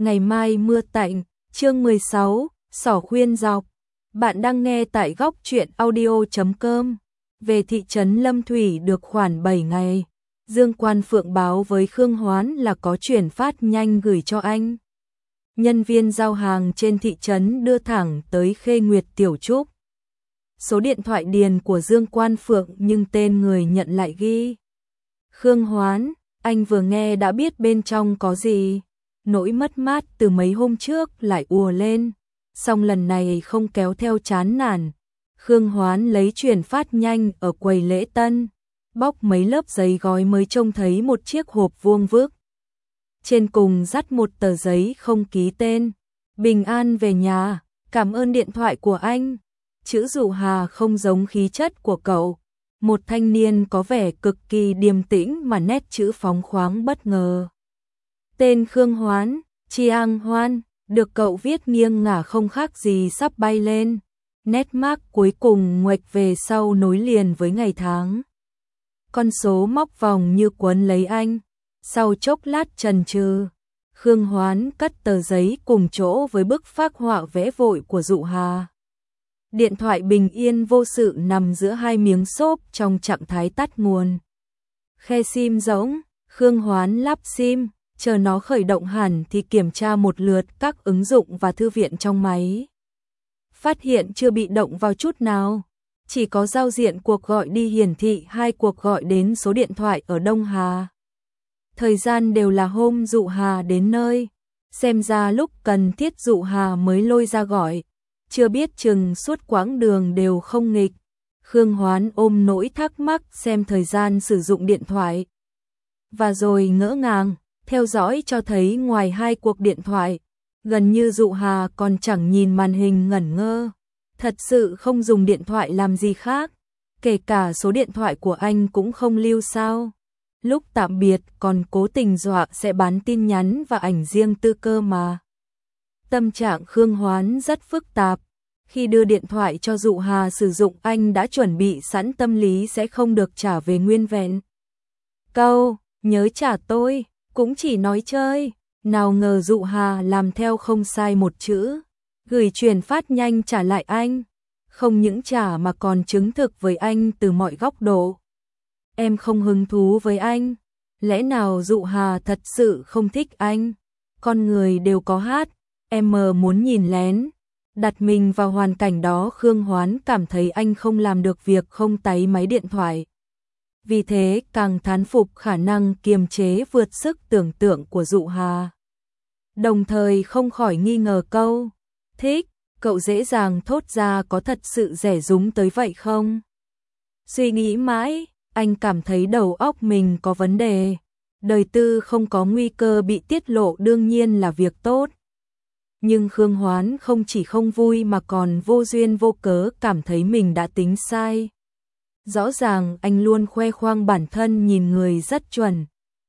Ngày mai mưa tạnh, chương 16, Sỏ khuyên dọc. Bạn đang nghe tại góc truyện audio.com. Về thị trấn Lâm Thủy được khoảng 7 ngày. Dương Quan Phượng báo với Khương Hoán là có chuyển phát nhanh gửi cho anh. Nhân viên giao hàng trên thị trấn đưa thẳng tới Khê Nguyệt Tiểu Trúc. Số điện thoại điền của Dương Quan Phượng nhưng tên người nhận lại ghi Khương Hoán. Anh vừa nghe đã biết bên trong có gì. Nỗi mất mát từ mấy hôm trước lại ùa lên, song lần này không kéo theo chán nản. Khương Hoán lấy chuyển phát nhanh ở quầy lễ tân, bóc mấy lớp giấy gói mới trông thấy một chiếc hộp vuông vức. Trên cùng dắt một tờ giấy không ký tên. Bình an về nhà, cảm ơn điện thoại của anh. Chữ Dụ Hà không giống khí chất của cậu. Một thanh niên có vẻ cực kỳ điềm tĩnh mà nét chữ phóng khoáng bất ngờ. Tên Khương Hoán, Chiang Hoan, được cậu viết nghiêng ngả không khác gì sắp bay lên. Nét mác cuối cùng nguệch về sau nối liền với ngày tháng. Con số móc vòng như quấn lấy anh. Sau chốc lát chần chừ, Khương Hoán cất tờ giấy cùng chỗ với bức phác họa vẽ vội của Dụ Hà. Điện thoại bình yên vô sự nằm giữa hai miếng xốp trong trạng thái tắt nguồn. Khe sim rỗng, Khương Hoán lắp sim, chờ nó khởi động hẳn thì kiểm tra một lượt các ứng dụng và thư viện trong máy. Phát hiện chưa bị động vào chút nào, chỉ có giao diện cuộc gọi đi hiển thị 2 cuộc gọi đến số điện thoại ở Đông Hà. Thời gian đều là hôm Dụ Hà đến nơi, xem ra lúc cần thiết Dụ Hà mới lôi ra gọi, chưa biết chừng suốt quãng đường đều không nghịch. Khương Hoán ôm nỗi thắc mắc xem thời gian sử dụng điện thoại. Và rồi ngỡ ngàng, theo dõi cho thấy ngoài 2 cuộc điện thoại, gần như Dụ Hà còn chẳng nhìn màn hình ngẩn ngơ. Thật sự không dùng điện thoại làm gì khác, kể cả số điện thoại của anh cũng không lưu sao. Lúc tạm biệt còn cố tình dọa sẽ bán tin nhắn và ảnh riêng tư cơ mà. Tâm trạng Khương Hoán rất phức tạp. Khi đưa điện thoại cho Dụ Hà sử dụng anh đã chuẩn bị sẵn tâm lý sẽ không được trả về nguyên vẹn. Câu, nhớ trả tôi, cũng chỉ nói chơi. Nào ngờ Dụ Hà làm theo không sai một chữ. Gửi chuyển phát nhanh trả lại anh. Không những trả mà còn chứng thực với anh từ mọi góc độ. Em không hứng thú với anh. Lẽ nào Dụ Hà thật sự không thích anh? Con người đều có hát, em muốn nhìn lén. Đặt mình vào hoàn cảnh đó, Khương Hoán cảm thấy anh không làm được việc không táy máy điện thoại. Vì thế càng thán phục khả năng kiềm chế vượt sức tưởng tượng của Dụ Hà. Đồng thời không khỏi nghi ngờ câu thích, cậu dễ dàng thốt ra có thật sự rẻ rúng tới vậy không? Suy nghĩ mãi, anh cảm thấy đầu óc mình có vấn đề. Đời tư không có nguy cơ bị tiết lộ đương nhiên là việc tốt. Nhưng Khương Hoán không chỉ không vui mà còn vô duyên vô cớ cảm thấy mình đã tính sai. Rõ ràng anh luôn khoe khoang bản thân nhìn người rất chuẩn.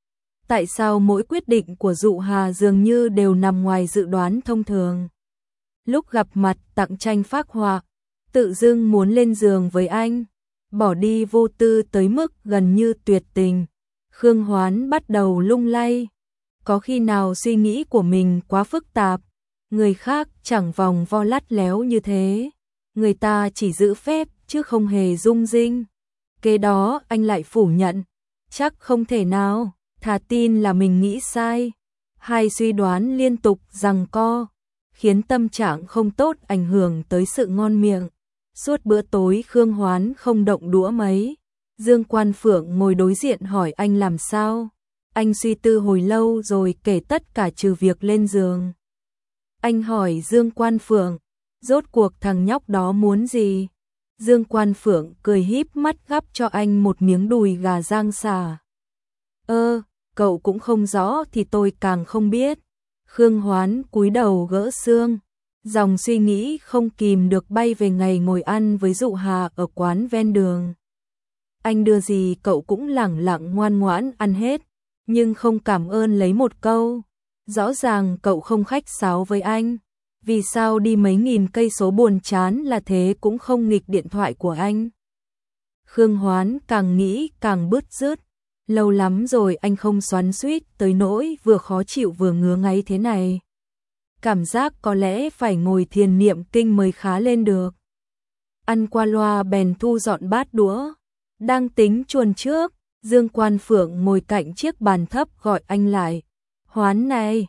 Tại sao mỗi quyết định của Dụ Hà dường như đều nằm ngoài dự đoán thông thường? Lúc gặp mặt tặng tranh phác họa, tự dưng muốn lên giường với anh, bỏ đi vô tư tới mức gần như tuyệt tình. Khương Hoán bắt đầu lung lay. Có khi nào suy nghĩ của mình quá phức tạp? Người khác chẳng vòng vo lắt léo như thế. Người ta chỉ giữ phép chứ không hề rung rinh. Kế đó anh lại phủ nhận. Chắc không thể nào, thà tin là mình nghĩ sai. Hai suy đoán liên tục giằng co, khiến tâm trạng không tốt ảnh hưởng tới sự ngon miệng. Suốt bữa tối Khương Hoán không động đũa mấy. Dương Quan Phượng ngồi đối diện hỏi anh làm sao. Anh suy tư hồi lâu rồi kể tất cả trừ việc lên giường. Anh hỏi Dương Quan Phượng, rốt cuộc thằng nhóc đó muốn gì? Dương Quan Phượng cười híp mắt gắp cho anh một miếng đùi gà rang xả. Cậu cũng không rõ thì tôi càng không biết. Khương Hoán cúi đầu gỡ xương. Dòng suy nghĩ không kìm được bay về ngày ngồi ăn với Dụ Hà ở quán ven đường. Anh đưa gì cậu cũng lẳng lặng ngoan ngoãn ăn hết, nhưng không cảm ơn lấy một câu. Rõ ràng cậu không khách sáo với anh. Vì sao đi mấy nghìn cây số buồn chán là thế cũng không nghịch điện thoại của anh? Khương Hoán càng nghĩ càng bứt rứt. Lâu lắm rồi anh không xoắn xuýt tới nỗi vừa khó chịu vừa ngứa ngáy thế này. cảm giác có lẽ phải ngồi thiền niệm kinh mới khá lên được. Ăn qua loa bèn thu dọn bát đũa, đang tính chuồn trước, Dương Quan Phượng ngồi cạnh chiếc bàn thấp gọi anh lại. Hoán này,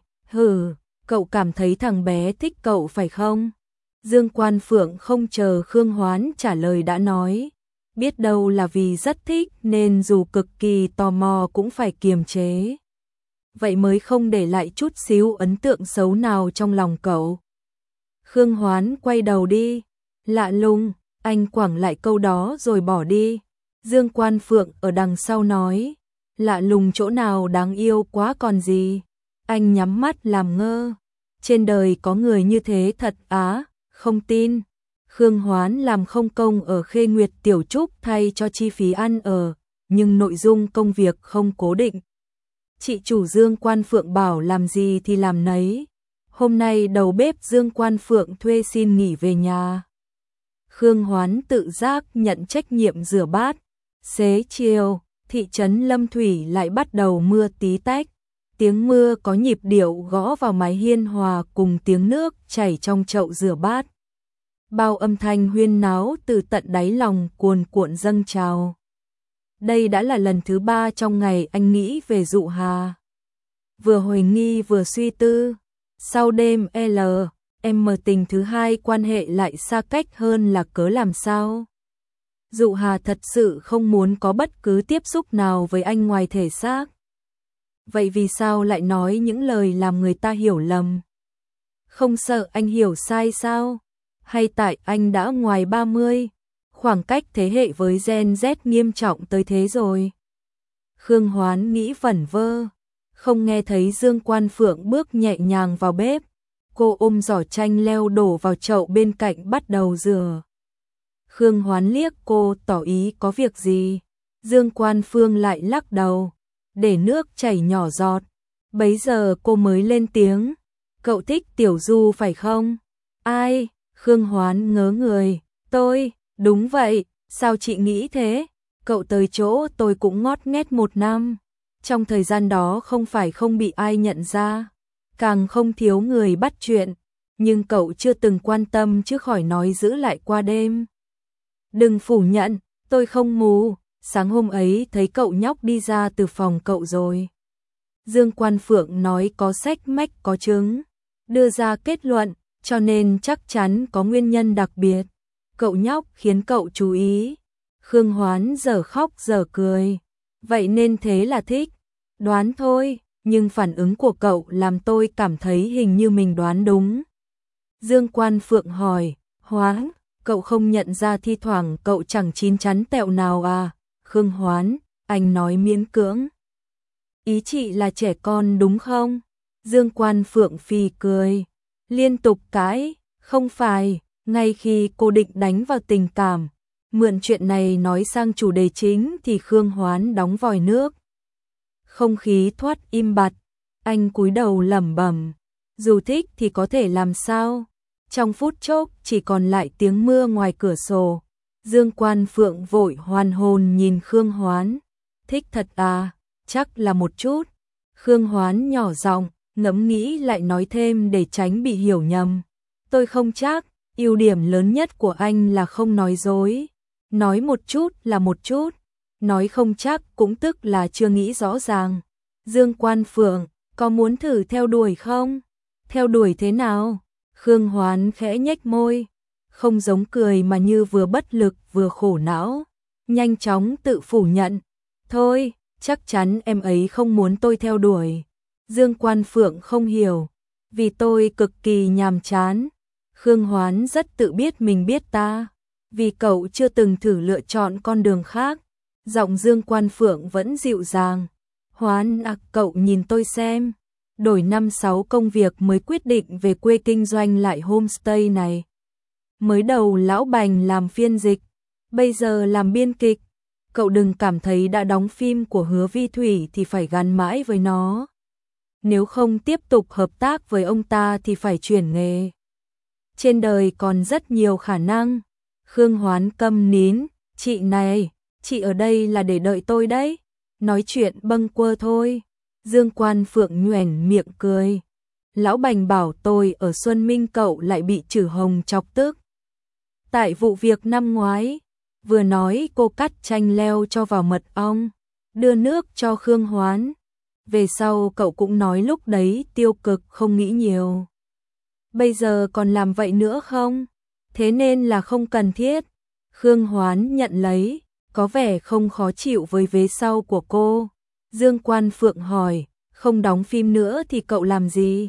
cậu cảm thấy thằng bé thích cậu phải không? Dương Quan Phượng không chờ Khương Hoán trả lời đã nói, biết đâu là vì rất thích nên dù cực kỳ tò mò cũng phải kiềm chế. Vậy mới không để lại chút xíu ấn tượng xấu nào trong lòng cậu. Khương Hoán quay đầu đi, lạ lùng, anh quẳng lại câu đó rồi bỏ đi. Dương Quan Phượng ở đằng sau nói, lạ lùng chỗ nào đáng yêu quá còn gì. Anh nhắm mắt làm ngơ, trên đời có người như thế thật á, không tin. Khương Hoán làm không công ở Khê Nguyệt Tiểu Trúc thay cho chi phí ăn ở, nhưng nội dung công việc không cố định. Chị chủ Dương Quan Phượng bảo làm gì thì làm nấy. Hôm nay đầu bếp Dương Quan Phượng thuê xin nghỉ về nhà. Khương Hoán tự giác nhận trách nhiệm rửa bát. Xế chiều, thị trấn Lâm Thủy lại bắt đầu mưa tí tách. Tiếng mưa có nhịp điệu gõ vào mái hiên hòa cùng tiếng nước chảy trong chậu rửa bát. Bao âm thanh huyên náo từ tận đáy lòng cuồn cuộn dâng trào. Đây đã là lần thứ 3 trong ngày anh nghĩ về Dụ Hà. Vừa hồi nghi vừa suy tư. Sau đêm em tình thứ 2 quan hệ lại xa cách hơn là cớ làm sao? Dụ Hà thật sự không muốn có bất cứ tiếp xúc nào với anh ngoài thể xác. Vậy vì sao lại nói những lời làm người ta hiểu lầm? Không sợ anh hiểu sai sao? Hay tại anh đã ngoài 30, khoảng cách thế hệ với Gen Z nghiêm trọng tới thế rồi? Khương Hoán nghĩ vẩn vơ, không nghe thấy Dương Quan Phượng bước nhẹ nhàng vào bếp. Cô ôm giỏ chanh leo đổ vào chậu bên cạnh bắt đầu rửa. Khương Hoán liếc cô tỏ ý có việc gì. Dương Quan Phương lại lắc đầu, để nước chảy nhỏ giọt. Bấy giờ cô mới lên tiếng, cậu thích Tiểu Du phải không? Ai? Khương Hoán ngớ người, tôi, đúng vậy, sao chị nghĩ thế? Cậu tới chỗ tôi cũng ngót nghét 1 năm. Trong thời gian đó không phải không bị ai nhận ra, càng không thiếu người bắt chuyện, nhưng cậu chưa từng quan tâm chứ khỏi nói giữ lại qua đêm. Đừng phủ nhận, tôi không mù, sáng hôm ấy thấy cậu nhóc đi ra từ phòng cậu rồi. Dương Quan Phượng nói có sách mách có chứng, đưa ra kết luận, cho nên chắc chắn có nguyên nhân đặc biệt. Cậu nhóc khiến cậu chú ý. Khương Hoán giờ khóc giờ cười. Vậy nên thế là thích. Đoán thôi, nhưng phản ứng của cậu làm tôi cảm thấy hình như mình đoán đúng. Dương Quan Phượng hỏi, Hoán, cậu không nhận ra thi thoảng cậu chẳng chín chắn tẹo nào à? Khương Hoán, anh nói miễn cưỡng. Ý chị là trẻ con đúng không? Dương Quan Phượng phì cười, liên tục cãi, không phải, ngay khi cô định đánh vào tình cảm, mượn chuyện này nói sang chủ đề chính thì Khương Hoán đóng vòi nước. Không khí thoát im bặt, anh cúi đầu lẩm bẩm, dù thích thì có thể làm sao? Trong phút chốc chỉ còn lại tiếng mưa ngoài cửa sổ. Dương Quan Phượng vội hoàn hồn nhìn Khương Hoán. Thích thật à? Chắc là một chút. Khương Hoán nhỏ giọng, ngẫm nghĩ lại nói thêm để tránh bị hiểu nhầm. Tôi không chắc, ưu điểm lớn nhất của anh là không nói dối. Nói một chút là một chút, nói không chắc cũng tức là chưa nghĩ rõ ràng. Dương Quan Phượng, có muốn thử theo đuổi không? Theo đuổi thế nào? Khương Hoán khẽ nhếch môi, không giống cười mà như vừa bất lực vừa khổ não, nhanh chóng tự phủ nhận. Thôi, chắc chắn em ấy không muốn tôi theo đuổi. Dương Quan Phượng không hiểu, vì tôi cực kỳ nhàm chán. Khương Hoán rất tự biết mình biết ta, vì cậu chưa từng thử lựa chọn con đường khác. Giọng Dương Quan Phượng vẫn dịu dàng. Hoán à, cậu nhìn tôi xem. Đổi 5-6 công việc mới quyết định về quê kinh doanh lại homestay này. Mới đầu lão Bành làm phiên dịch, bây giờ làm biên kịch. Cậu đừng cảm thấy đã đóng phim của Hứa Vi Thủy thì phải gắn mãi với nó. Nếu không tiếp tục hợp tác với ông ta thì phải chuyển nghề. Trên đời còn rất nhiều khả năng. Khương Hoán câm nín, chị này, chị ở đây là để đợi tôi đấy. Nói chuyện bâng quơ thôi. Dương Quan Phượng nhoẻn miệng cười. Lão Bành bảo tôi ở Xuân Minh cậu lại bị Trử Hồng chọc tức. Tại vụ việc năm ngoái, vừa nói cô cắt chanh leo cho vào mật ong, đưa nước cho Khương Hoán. Về sau cậu cũng nói lúc đấy tiêu cực không nghĩ nhiều. Bây giờ còn làm vậy nữa không? Thế nên là không cần thiết. Khương Hoán nhận lấy, có vẻ không khó chịu với vế sau của cô. Dương Quan Phượng hỏi, không đóng phim nữa thì cậu làm gì?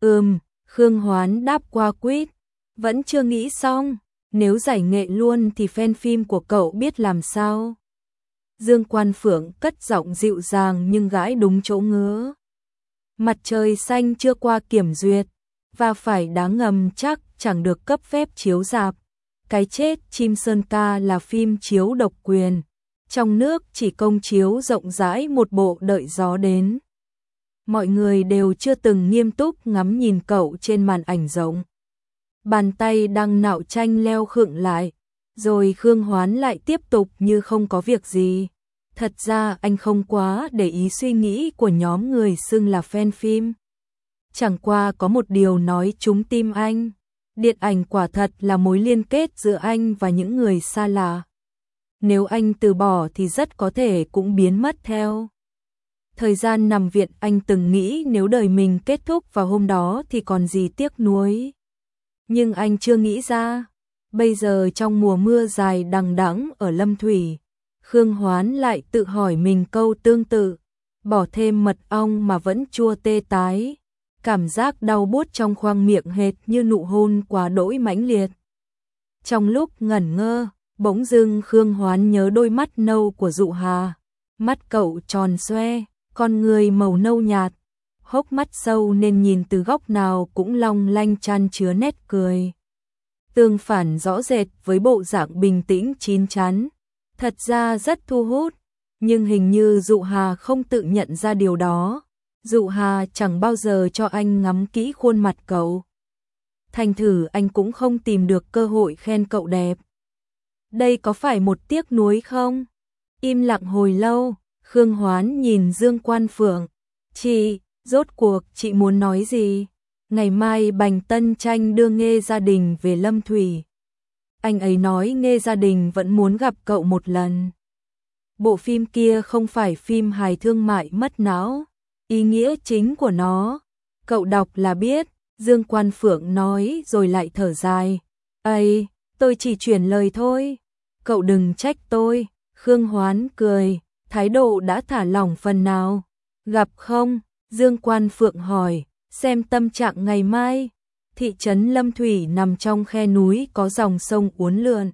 Khương Hoán đáp qua quýt, vẫn chưa nghĩ xong, nếu giải nghệ luôn thì fan phim của cậu biết làm sao? Dương Quan Phượng cất giọng dịu dàng nhưng gãi đúng chỗ ngứa. Mặt trời xanh chưa qua kiểm duyệt, và phải đá ngầm chắc chẳng được cấp phép chiếu rạp. Cái chết chim sơn ca là phim chiếu độc quyền, trong nước chỉ công chiếu rộng rãi một bộ đợi gió đến. Mọi người đều chưa từng nghiêm túc ngắm nhìn cậu trên màn ảnh rộng. Bàn tay đang nạo chanh leo khựng lại, rồi Khương Hoán lại tiếp tục như không có việc gì. Thật ra anh không quá để ý suy nghĩ của nhóm người xưng là fan phim. Chẳng qua có một điều nói trúng tim anh. Điện ảnh quả thật là mối liên kết giữa anh và những người xa lạ. Nếu anh từ bỏ thì rất có thể cũng biến mất theo. Thời gian nằm viện anh từng nghĩ nếu đời mình kết thúc vào hôm đó thì còn gì tiếc nuối. Nhưng anh chưa nghĩ ra. Bây giờ trong mùa mưa dài đằng đẵng ở Lâm Thủy, Khương Hoán lại tự hỏi mình câu tương tự. Bỏ thêm mật ong mà vẫn chua tê tái. Cảm giác đau buốt trong khoang miệng hệt như nụ hôn quá đỗi mãnh liệt. Trong lúc ngẩn ngơ, bỗng dưng Khương Hoán nhớ đôi mắt nâu của Dụ Hà. Mắt cậu tròn xoe, con người màu nâu nhạt, hốc mắt sâu nên nhìn từ góc nào cũng long lanh chan chứa nét cười. Tương phản rõ rệt với bộ dạng bình tĩnh chín chắn, thật ra rất thu hút, nhưng hình như Dụ Hà không tự nhận ra điều đó. Dụ Hà chẳng bao giờ cho anh ngắm kỹ khuôn mặt cậu. Thành thử anh cũng không tìm được cơ hội khen cậu đẹp. Đây có phải một tiếc nuối không? Im lặng hồi lâu, Khương Hoán nhìn Dương Quan Phượng. Chị, rốt cuộc chị muốn nói gì? Ngày mai Bành Tân Tranh đưa Nghê Gia Đình về Lâm Thủy. Anh ấy nói Nghê Gia Đình vẫn muốn gặp cậu một lần. Bộ phim kia không phải phim hài thương mại mất não. Ý nghĩa chính của nó, cậu đọc là biết, Dương Quan Phượng nói rồi lại thở dài. Ây, tôi chỉ chuyển lời thôi, cậu đừng trách tôi. Khương Hoán cười, thái độ đã thả lỏng phần nào. Gặp không? Dương Quan Phượng hỏi, xem tâm trạng ngày mai. Thị trấn Lâm Thủy nằm trong khe núi có dòng sông uốn lượn.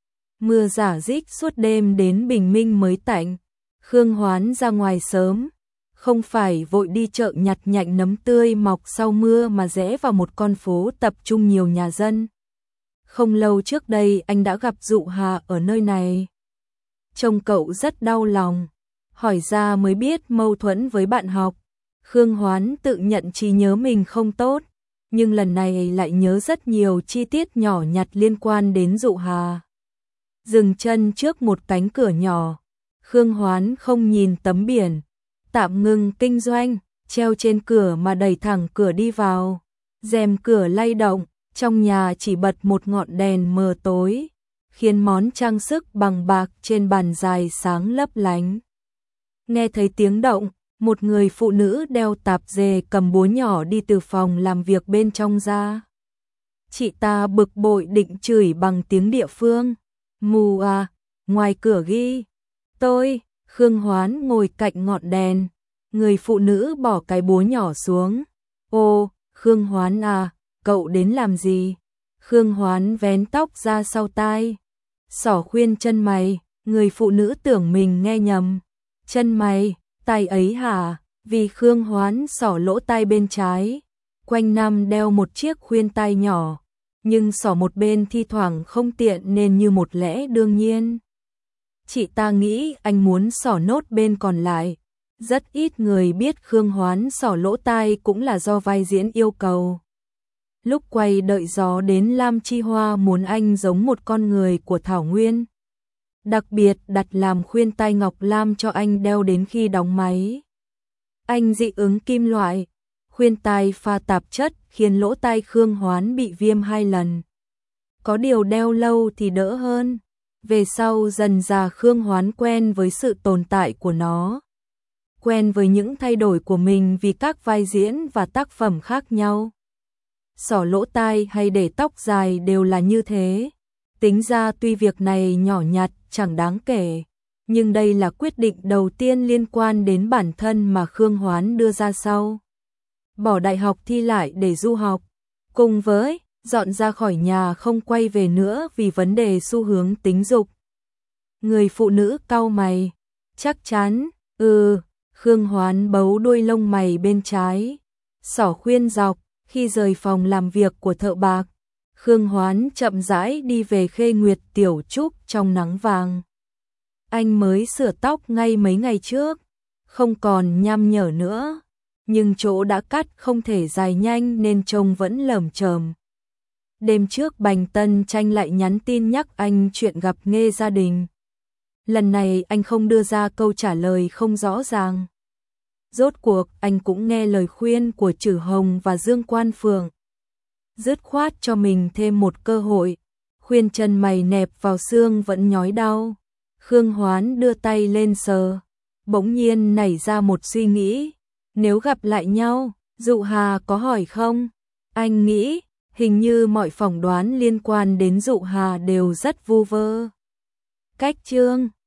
Mưa rả rích suốt đêm đến bình minh mới tạnh. Khương Hoán ra ngoài sớm. Không phải vội đi chợ nhặt nhạnh nấm tươi mọc sau mưa mà rẽ vào một con phố tập trung nhiều nhà dân. Không lâu trước đây anh đã gặp Dụ Hà ở nơi này. Trông cậu rất đau lòng, hỏi ra mới biết mâu thuẫn với bạn học. Khương Hoán tự nhận trí nhớ mình không tốt, nhưng lần này lại nhớ rất nhiều chi tiết nhỏ nhặt liên quan đến Dụ Hà. Dừng chân trước một cánh cửa nhỏ, Khương Hoán không nhìn tấm biển tạm ngừng kinh doanh, treo trên cửa mà đẩy thẳng cửa đi vào. Rèm cửa lay động, trong nhà chỉ bật một ngọn đèn mờ tối, khiến món trang sức bằng bạc trên bàn dài sáng lấp lánh. Nghe thấy tiếng động, một người phụ nữ đeo tạp dề cầm búa nhỏ đi từ phòng làm việc bên trong ra. Chị ta bực bội định chửi bằng tiếng địa phương. Mù à, ngoài cửa ghi. Tôi. Khương Hoán ngồi cạnh ngọn đèn, người phụ nữ bỏ cái búa nhỏ xuống. Ô, Khương Hoán à, cậu đến làm gì? Khương Hoán vén tóc ra sau tai, xỏ khuyên chân mày, người phụ nữ tưởng mình nghe nhầm. Chân mày, tai ấy hả? Vì Khương Hoán xỏ lỗ tai bên trái, quanh năm đeo một chiếc khuyên tai nhỏ, nhưng xỏ một bên thi thoảng không tiện nên như một lẽ đương nhiên. Chị ta nghĩ anh muốn xỏ nốt bên còn lại. Rất ít người biết Khương Hoán xỏ lỗ tai cũng là do vai diễn yêu cầu. Lúc quay đợi gió đến, Lam Chi Hoa muốn anh giống một con người của Thảo Nguyên. Đặc biệt đặt làm khuyên tai ngọc lam cho anh đeo đến khi đóng máy. Anh dị ứng kim loại. khuyên tai pha tạp chất khiến lỗ tai Khương Hoán bị viêm 2 lần. Có điều đeo lâu thì đỡ hơn. Về sau dần dà Khương Hoán quen với sự tồn tại của nó. Quen với những thay đổi của mình vì các vai diễn và tác phẩm khác nhau. Xỏ lỗ tai hay để tóc dài đều là như thế. Tính ra tuy việc này nhỏ nhặt, chẳng đáng kể, nhưng đây là quyết định đầu tiên liên quan đến bản thân mà Khương Hoán đưa ra sau. Bỏ đại học thi lại để du học, cùng với dọn ra khỏi nhà không quay về nữa vì vấn đề xu hướng tính dục. Người phụ nữ cau mày, chắc chắn, Khương Hoán bấu đuôi lông mày bên trái, xỏ khuyên dọc. Khi rời phòng làm việc của thợ bạc, Khương Hoán chậm rãi đi về Khê Nguyệt Tiểu Trúc trong nắng vàng. Anh mới sửa tóc ngay mấy ngày trước, không còn nham nhở nữa, nhưng chỗ đã cắt không thể dài nhanh nên trông vẫn lởm chởm. Đêm trước Bành Tân Tranh lại nhắn tin nhắc anh chuyện gặp Nghê gia đình. Lần này anh không đưa ra câu trả lời không rõ ràng. Rốt cuộc anh cũng nghe lời khuyên của Trử Hồng và Dương Quan Phượng. Dứt khoát cho mình thêm một cơ hội, khuyên chân mày nẹp vào xương vẫn nhói đau. Khương Hoán đưa tay lên sờ, bỗng nhiên nảy ra một suy nghĩ. Nếu gặp lại nhau, Dụ Hà có hỏi không? Anh nghĩ, hình như mọi phỏng đoán liên quan đến Dụ Hà đều rất vu vơ. Cách chương